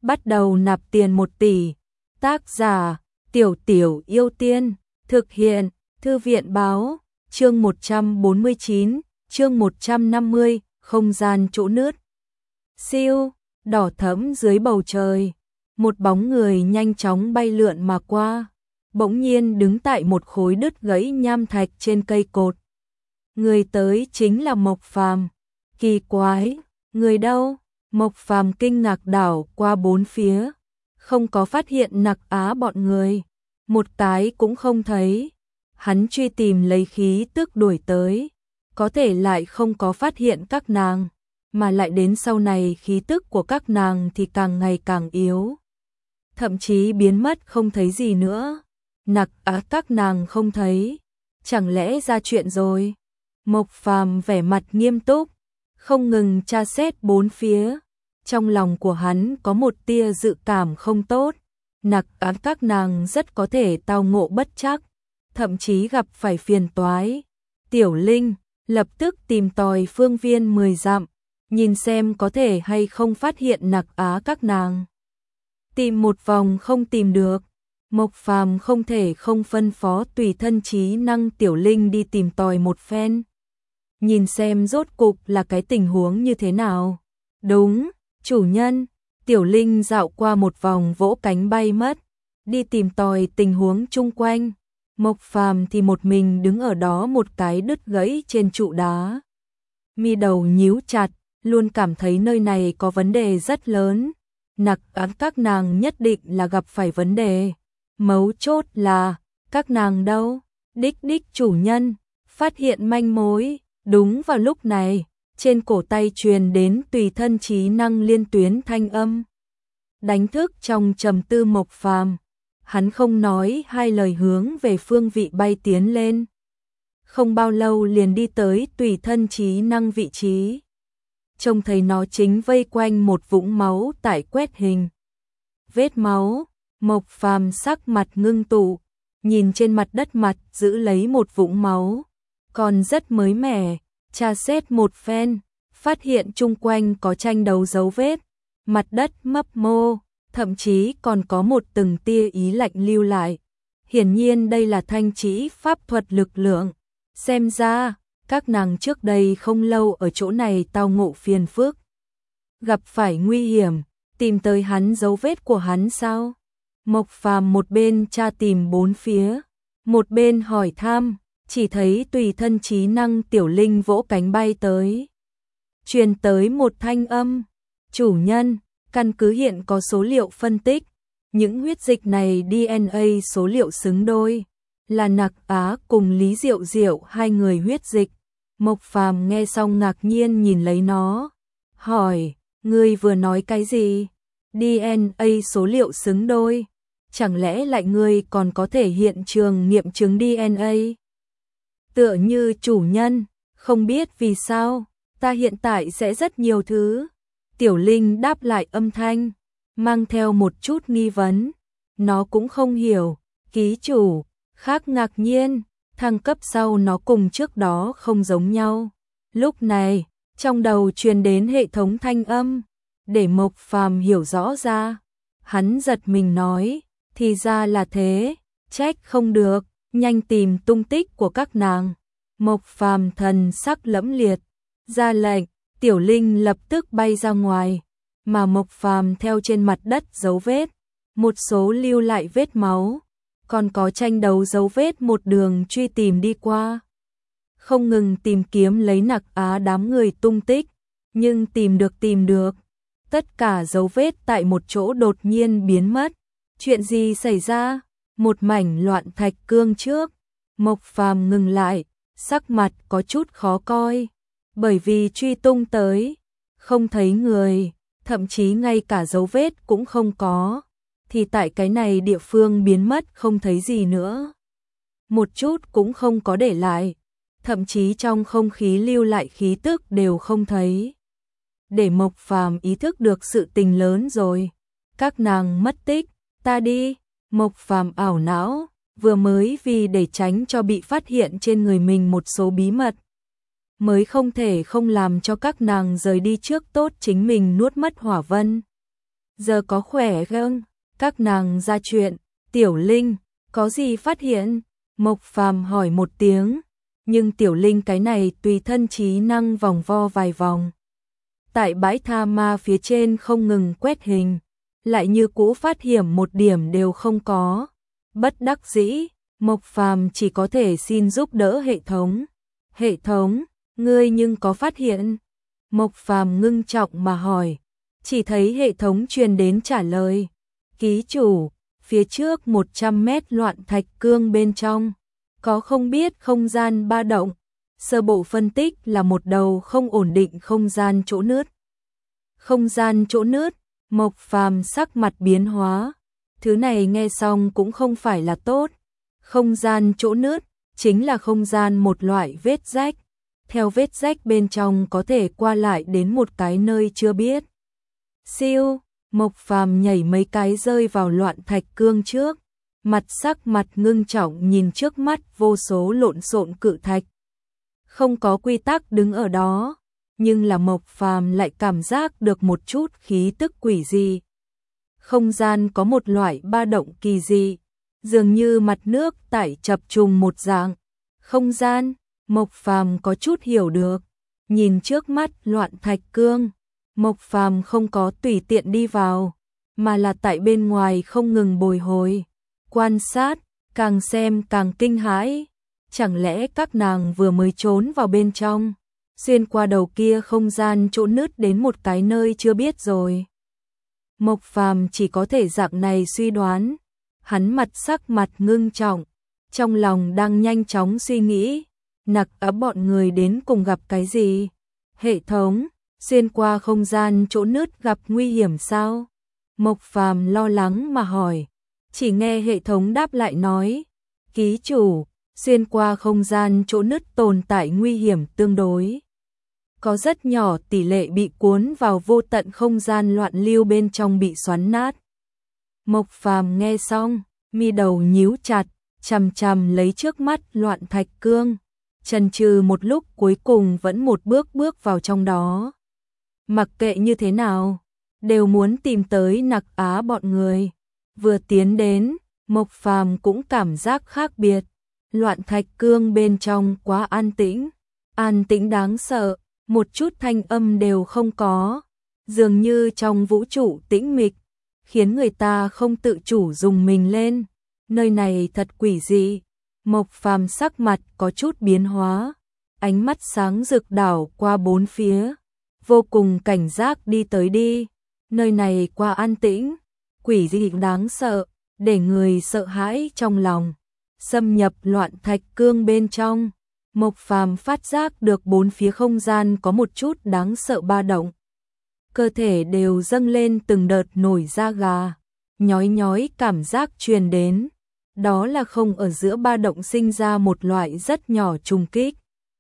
bắt đầu nạp tiền 1 tỷ. Tác giả Tiểu Tiểu Yêu Tiên. Thực hiện Thư viện báo. Chương 149, chương 150, không gian chỗ nứt. Siêu, đỏ thẫm dưới bầu trời, một bóng người nhanh chóng bay lượn mà qua, bỗng nhiên đứng tại một khối đứt gãy nham thạch trên cây cột. Người tới chính là Mộc Phàm. Kỳ quái, người đâu? Mộc Phàm kinh ngạc đảo qua bốn phía, không có phát hiện Nặc Á bọn người, một cái cũng không thấy. Hắn truy tìm lấy khí tức đuổi tới, có thể lại không có phát hiện các nàng, mà lại đến sau này khí tức của các nàng thì càng ngày càng yếu, thậm chí biến mất không thấy gì nữa. Nặc Á các nàng không thấy, chẳng lẽ ra chuyện rồi? Mộc Phàm vẻ mặt nghiêm túc, không ngừng tra xét bốn phía, trong lòng của hắn có một tia dự cảm không tốt. Nặc Á các nàng rất có thể tao ngộ bất trắc, thậm chí gặp phải phiền toái. Tiểu Linh lập tức tìm tòi phương viên 10 dặm, nhìn xem có thể hay không phát hiện Nặc Á các nàng. Tìm một vòng không tìm được, Mộc Phàm không thể không phân phó tùy thân trí năng Tiểu Linh đi tìm tòi một phen, nhìn xem rốt cục là cái tình huống như thế nào. Đúng, chủ nhân. Tiểu Linh dạo qua một vòng vỗ cánh bay mất, đi tìm tòi tình huống chung quanh. Mộc Phàm thì một mình đứng ở đó một cái đứt gãy trên trụ đá. Mi đầu nhíu chặt, luôn cảm thấy nơi này có vấn đề rất lớn. Nặc Á các nàng nhất định là gặp phải vấn đề. Mấu chốt là, các nàng đâu? Đích chủ nhân, phát hiện manh mối. Đúng vào lúc này, trên cổ tay truyền đến tùy thân trí năng liên tuyến thanh âm. Đánh thức trong trầm tư Mộc Phàm, hắn không nói hai lời hướng về phương vị bay tiến lên. Không bao lâu liền đi tới tùy thân trí năng vị trí. Trông thấy nó chính vây quanh một vũng máu tại quét hình. Vết máu, Mộc Phàm sắc mặt ngưng tụ, nhìn trên mặt đất mặt giữ lấy một vũng máu, còn rất mới mẻ, tra xét một phen, phát hiện chung quanh có tranh đấu dấu vết, mặt đất mấp mô, thậm chí còn có một từng tia ý lạnh lưu lại. Hiển nhiên đây là thanh chỉ pháp thuật lực lượng. Xem ra, các nàng trước đây không lâu ở chỗ này tao ngộ phiền phức, gặp phải nguy hiểm, tìm tới hắn dấu vết của hắn sao? Mộc Phàm một bên tra tìm bốn phía, một bên hỏi thăm, chỉ thấy tùy thân trí năng Tiểu Linh vỗ cánh bay tới. Truyền tới một thanh âm, chủ nhân, căn cứ hiện có số liệu phân tích, những huyết dịch này DNA số liệu xứng đôi, là Nặc Á cùng Lý Diệu Diệu hai người huyết dịch. Mộc Phàm nghe xong ngạc nhiên nhìn lấy nó, hỏi, ngươi vừa nói cái gì? DNA số liệu xứng đôi, chẳng lẽ lại ngươi còn có thể hiện trường nghiệm chứng DNA? Tựa như chủ nhân, không biết vì sao, ta hiện tại sẽ rất nhiều thứ. Tiểu Linh đáp lại âm thanh, mang theo một chút nghi vấn. Nó cũng không hiểu, ký chủ, khác ngạc nhiên, thăng cấp sau nó cùng trước đó không giống nhau. Lúc này, trong đầu truyền đến hệ thống thanh âm, để Mộc Phàm hiểu rõ ra. Hắn giật mình nói, thì ra là thế, trách không được, nhanh tìm tung tích của các nàng. Mộc Phàm thần sắc lẫm liệt, ra lệnh, Tiểu Linh lập tức bay ra ngoài, mà Mộc Phàm theo trên mặt đất dấu vết, một số lưu lại vết máu, còn có tranh đấu dấu vết một đường truy tìm đi qua. Không ngừng tìm kiếm lấy Nặc Á đám người tung tích, nhưng tìm được, tất cả dấu vết tại một chỗ đột nhiên biến mất. Chuyện gì xảy ra? Một mảnh loạn thạch cương trước, Mộc Phàm ngừng lại, sắc mặt có chút khó coi, bởi vì truy tung tới, không thấy người, thậm chí ngay cả dấu vết cũng không có, thì tại cái này địa phương biến mất không thấy gì nữa. Một chút cũng không có để lại, thậm chí trong không khí lưu lại khí tức đều không thấy. Để Mộc Phàm ý thức được sự tình lớn rồi, các nàng mất tích, ta đi. Mộc Phàm ảo não, vừa mới vì để tránh cho bị phát hiện trên người mình một số bí mật, mới không thể không làm cho các nàng rời đi trước tốt chính mình nuốt mất Hỏa Vân. Giờ có khỏe không? Các nàng ra chuyện, Tiểu Linh, có gì phát hiện? Mộc Phàm hỏi một tiếng, nhưng Tiểu Linh cái này tùy thân trí năng vòng vo vài vòng. Tại bãi tha ma phía trên không ngừng quét hình, lại như cũ phát hiện một điểm đều không có. Bất đắc dĩ, Mộc Phàm chỉ có thể xin giúp đỡ hệ thống. Hệ thống, ngươi nhưng có phát hiện? Mộc Phàm ngưng trọng mà hỏi, chỉ thấy hệ thống truyền đến trả lời. Ký chủ, phía trước 100 mét loạn thạch cương bên trong, có không biết không gian ba động. Sơ bộ phân tích là một đầu không ổn định không gian chỗ nứt. Không gian chỗ nứt, Mộc Phàm sắc mặt biến hóa. Thứ này nghe xong cũng không phải là tốt. Không gian chỗ nứt chính là không gian một loại vết rách. Theo vết rách bên trong có thể qua lại đến một cái nơi chưa biết. Siêu, Mộc Phàm nhảy mấy cái rơi vào loạn thạch cương trước, sắc mặt ngưng trọng nhìn trước mắt vô số lộn xộn cự thạch. Không có quy tắc đứng ở đó, nhưng là Mộc Phàm lại cảm giác được một chút khí tức quỷ dị. Không gian có một loại ba động kỳ dị, dường như mặt nước tại chập trùng một dạng. Không gian, Mộc Phàm có chút hiểu được, nhìn trước mắt loạn thạch cương, Mộc Phàm không có tùy tiện đi vào, mà là tại bên ngoài không ngừng bồi hồi, quan sát, càng xem càng kinh hãi. Chẳng lẽ các nàng vừa mới trốn vào bên trong, xuyên qua đầu kia không gian chỗ nứt đến một cái nơi chưa biết rồi. Mộc Phàm chỉ có thể dạng này suy đoán, hắn sắc mặt ngưng trọng, trong lòng đang nhanh chóng suy nghĩ, Nặc Á bọn người đến cùng gặp cái gì? Hệ thống, xuyên qua không gian chỗ nứt gặp nguy hiểm sao? Mộc Phàm lo lắng mà hỏi, chỉ nghe hệ thống đáp lại nói, ký chủ, xuyên qua không gian chỗ nứt tồn tại nguy hiểm tương đối. Có rất nhỏ tỷ lệ bị cuốn vào vô tận không gian loạn lưu bên trong bị xoắn nát. Mộc Phàm nghe xong, mi đầu nhíu chặt, chằm chằm lấy trước mắt loạn thạch cương, chần chừ một lúc cuối cùng vẫn một bước vào trong đó. Mặc kệ như thế nào, đều muốn tìm tới Nặc Á bọn người. Vừa tiến đến, Mộc Phàm cũng cảm giác khác biệt. Loạn thạch cương bên trong quá an tĩnh đáng sợ, một chút thanh âm đều không có, dường như trong vũ trụ tĩnh mịch, khiến người ta không tự chủ rùng mình lên. Nơi này thật quỷ dị. Mộc Phàm sắc mặt có chút biến hóa, ánh mắt sáng rực đảo qua bốn phía, vô cùng cảnh giác đi tới đi. Nơi này quá an tĩnh, quỷ dị đáng sợ, để người sợ hãi trong lòng. Xâm nhập loạn thạch cương bên trong, Mộc Phàm phát giác được bốn phía không gian có một chút đáng sợ ba động. Cơ thể đều dâng lên từng đợt nổi da gà, nhói cảm giác truyền đến. Đó là không ở giữa ba động sinh ra một loại rất nhỏ trùng kích,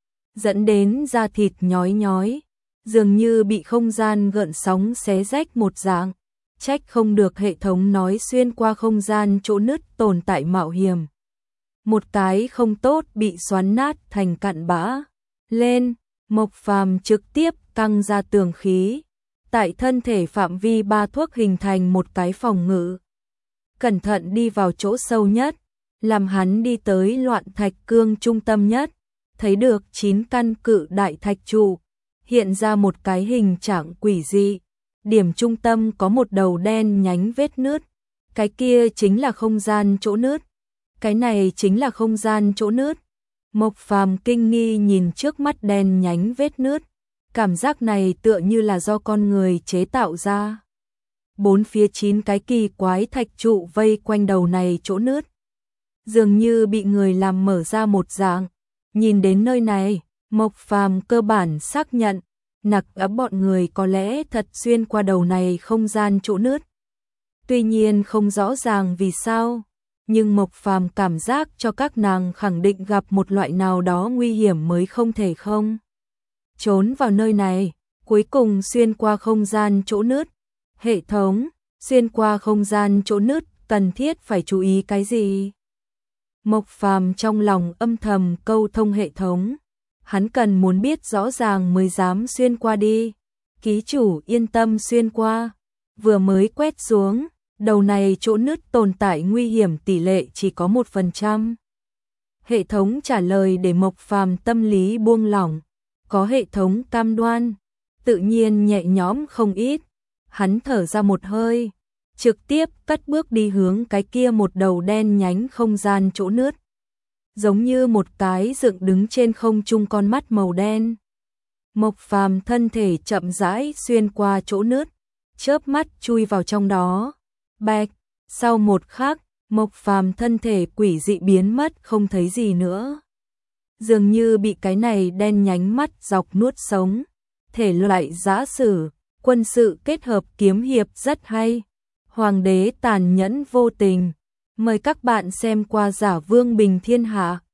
dẫn đến da thịt nhói, dường như bị không gian gợn sóng xé rách một dạng. Trách không được hệ thống nói xuyên qua không gian chỗ nứt tồn tại mạo hiểm. Một cái không tốt bị xoắn nát thành cặn bã. Lên, Mộc Phàm trực tiếp căng ra tường khí, tại thân thể phạm vi 3 thuốc hình thành một cái phòng ngự. Cẩn thận đi vào chỗ sâu nhất, làm hắn đi tới loạn thạch cương trung tâm nhất, thấy được 9 căn cự đại thạch trụ, hiện ra một cái hình trạng quỷ dị. Điểm trung tâm có một đầu đen nhánh vết nứt, cái kia chính là không gian chỗ nứt. Cái này chính là không gian chỗ nứt. Mộc Phàm kinh nghi nhìn trước mắt đen nhánh vết nứt, cảm giác này tựa như là do con người chế tạo ra. Bốn phía 9 cái kỳ quái thạch trụ vây quanh đầu này chỗ nứt, dường như bị người làm mở ra một dạng. Nhìn đến nơi này, Mộc Phàm cơ bản xác nhận, Nặc Á bọn người có lẽ thật xuyên qua đầu này không gian chỗ nứt. Tuy nhiên không rõ ràng vì sao, nhưng Mộc Phàm cảm giác cho các nàng khẳng định gặp một loại nào đó nguy hiểm mới không thể không trốn vào nơi này, cuối cùng xuyên qua không gian chỗ nứt. Hệ thống, xuyên qua không gian chỗ nứt cần thiết phải chú ý cái gì? Mộc Phàm trong lòng âm thầm câu thông hệ thống, hắn cần muốn biết rõ ràng mới dám xuyên qua đi. Ký chủ yên tâm xuyên qua, vừa mới quét xuống, đầu này chỗ nứt tồn tại nguy hiểm tỷ lệ chỉ có 1%. Hệ thống trả lời để Mộc Phàm tâm lý buông lỏng, có hệ thống cam đoan, tự nhiên nhẹ nhõm không ít. Hắn thở ra một hơi, trực tiếp cất bước đi hướng cái kia một đầu đen nhánh không gian chỗ nứt, giống như một cái dựng đứng trên không trung con mắt màu đen. Mộc Phàm thân thể chậm rãi xuyên qua chỗ nứt, chớp mắt chui vào trong đó. Bạch, sau một khắc, Mộc Phàm thân thể quỷ dị biến mất không thấy gì nữa. Dường như bị cái này đen nhánh mắt dọc nuốt sống. Thể loại giã sử, quân sự kết hợp kiếm hiệp rất hay. Hoàng đế tàn nhẫn vô tình. Mời các bạn xem qua Giả Vương Bình Thiên Hạ.